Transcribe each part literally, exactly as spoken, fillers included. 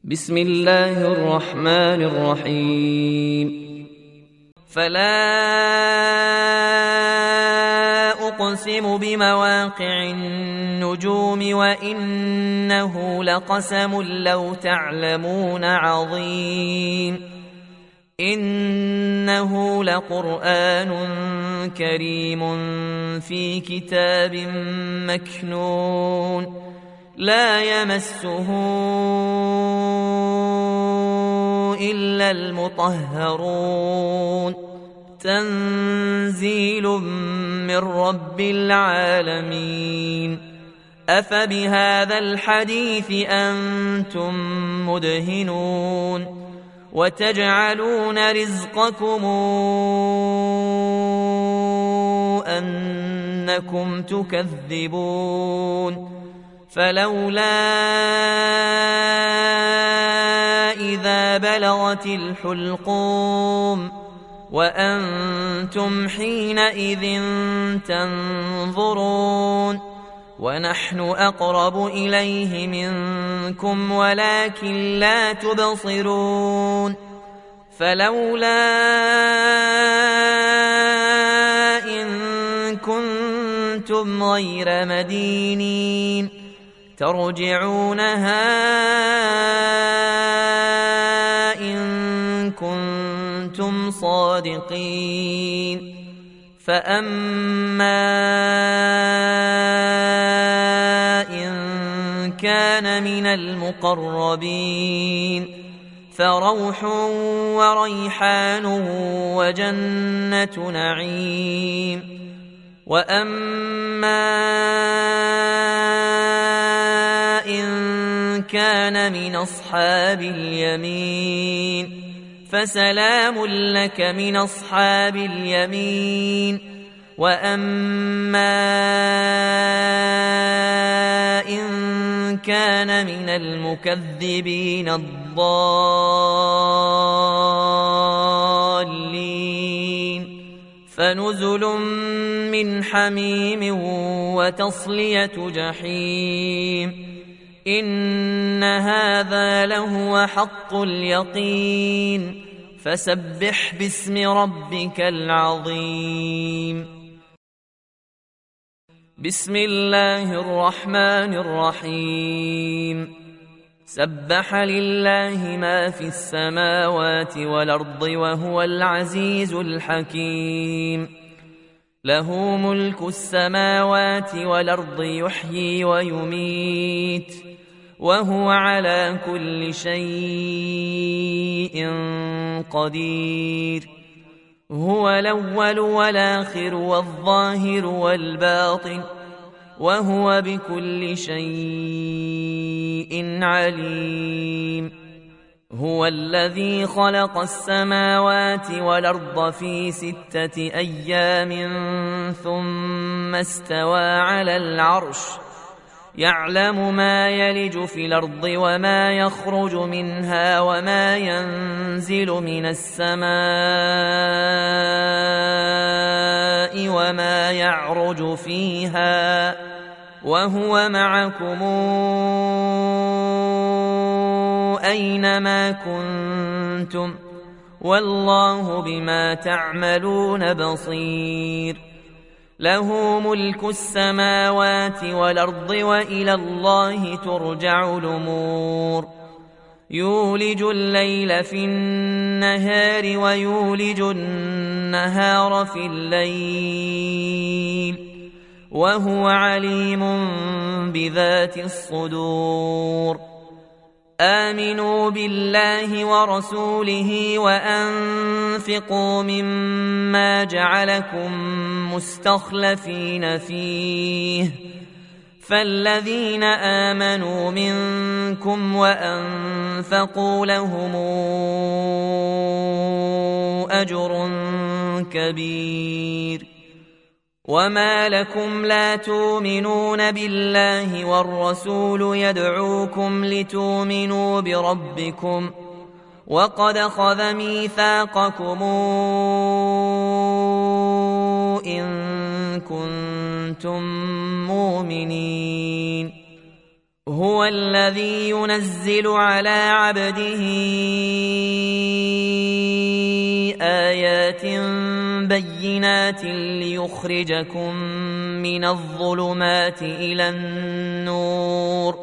بسم الله الرحمن الرحيم. فلا أقسم بمواقع النجوم وإنه لقسم لو تعلمون عظيم. إنه لقرآن كريم في كتاب مكنون لا يمسه إلا المطهرون تنزيل من رب العالمين. أفبهذا الحديث أنتم مدهنون وتجعلون رزقكم أنكم تكذبون. فلولا إذا بلغت الحلقوم وأنتم حينئذ تنظرون ونحن أقرب إليه منكم ولكن لا تبصرون. فلولا إن كنتم غير مدينين ترجعونها إن كنتم صادقين. فأما إن كان من المقربين فروح وريحان وجنة نعيم. وأما إن كان من أصحاب اليمين فسلام لك من أصحاب اليمين. وأما إن كان من المكذبين الضالين فنزل من حميم وتصلية جحيم. إن هذا لهو حق اليقين. فسبح باسم ربك العظيم. بسم الله الرحمن الرحيم. سبح لله ما في السماوات والأرض وهو العزيز الحكيم. له ملك السماوات والأرض يحيي ويميت وهو على كل شيء قدير. هو الأول والآخر والظاهر والباطن وهو بكل شيء عليم. هو الذي خلق السماوات والأرض في ستة أيام ثم استوى على العرش يعلم ما يلج في الأرض وما يخرج منها وما ينزل من السماء وما يعرج فيها وهو معكم أينما كنتم والله بما تعملون بصير. له ملك السماوات والأرض وإلى الله ترجع الأمور. يولج الليل في النهار ويولج النهار في الليل وهو عليم بذات الصدور. آمنوا بالله ورسوله وأنفقوا مما جعلكم مستخلفين فيه فالذين آمنوا منكم وأنفقوا لهم أجر كبير. وما لكم لا تؤمنون بالله والرسول يدعوكم لتؤمنوا بربكم وقد أخذ ميثاقكم إن كنتم مؤمنين. هو الذي ينزل على عبده آيات بينات ليخرجكم من الظلمات إلى النور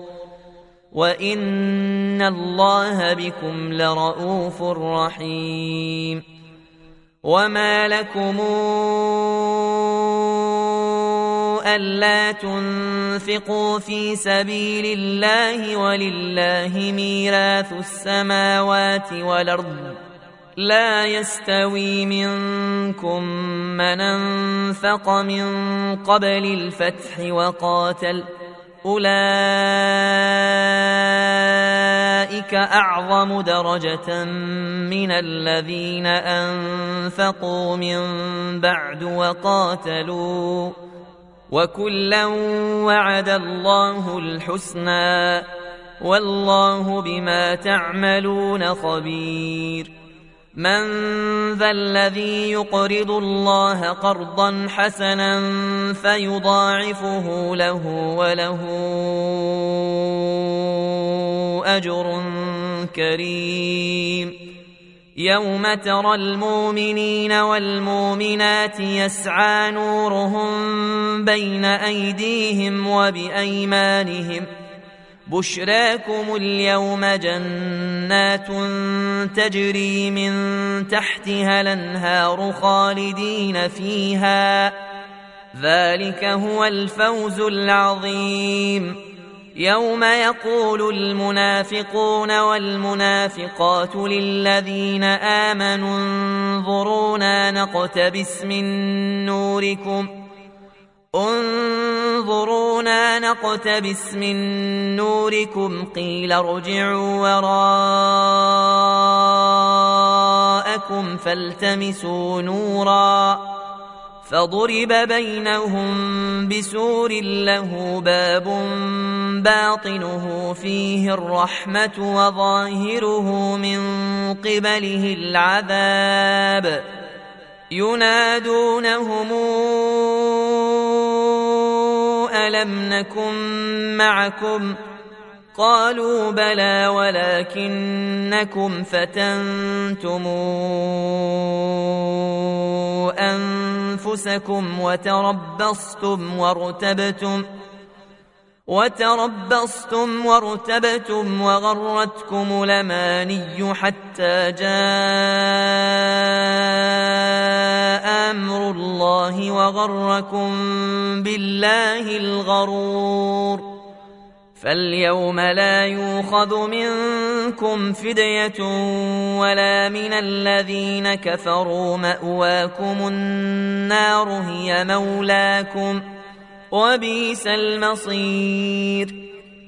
وإن الله بكم لرءوف رحيم. وما لكم ألا تنفقوا في سبيل الله ولله ميراث السماوات والأرض لا يستوي منكم من أنفق من قبل الفتح وقاتل أولئك أعظم درجة من الذين أنفقوا من بعد وقاتلوا وكلا وعد الله الحسنى والله بما تعملون خبير. من ذا الذي يقرض الله قرضا حسنا فيضاعفه له وله أجر كريم. يوم ترى المؤمنين والمؤمنات يسعى نورهم بين أيديهم وبأيمانهم بشراكم اليوم جنات تجري من تحتها الأنهار خالدين فيها ذلك هو الفوز العظيم. يوم يقول المنافقون والمنافقات للذين آمنوا انظرونا نقتبس من نوركم انظرونا نقتبس من نوركم قيل ارجعوا وراءكم فالتمسوا نورا فضرب بينهم بسور له باب باطنه فيه الرحمة وظاهره من قبله العذاب ينادونهم ألم نكن معكم قالوا بلى ولكنكم فتنتم أنفسكم وتربصتم وارتبتم وتربصتم وارتبتم وغرتكم الأماني حتى جاء أمر الله وغركم بالله الغرور. فاليوم لا يؤخذ منكم فدية ولا من الذين كفروا مأواكم النار هي مولاكم وبئس المصير.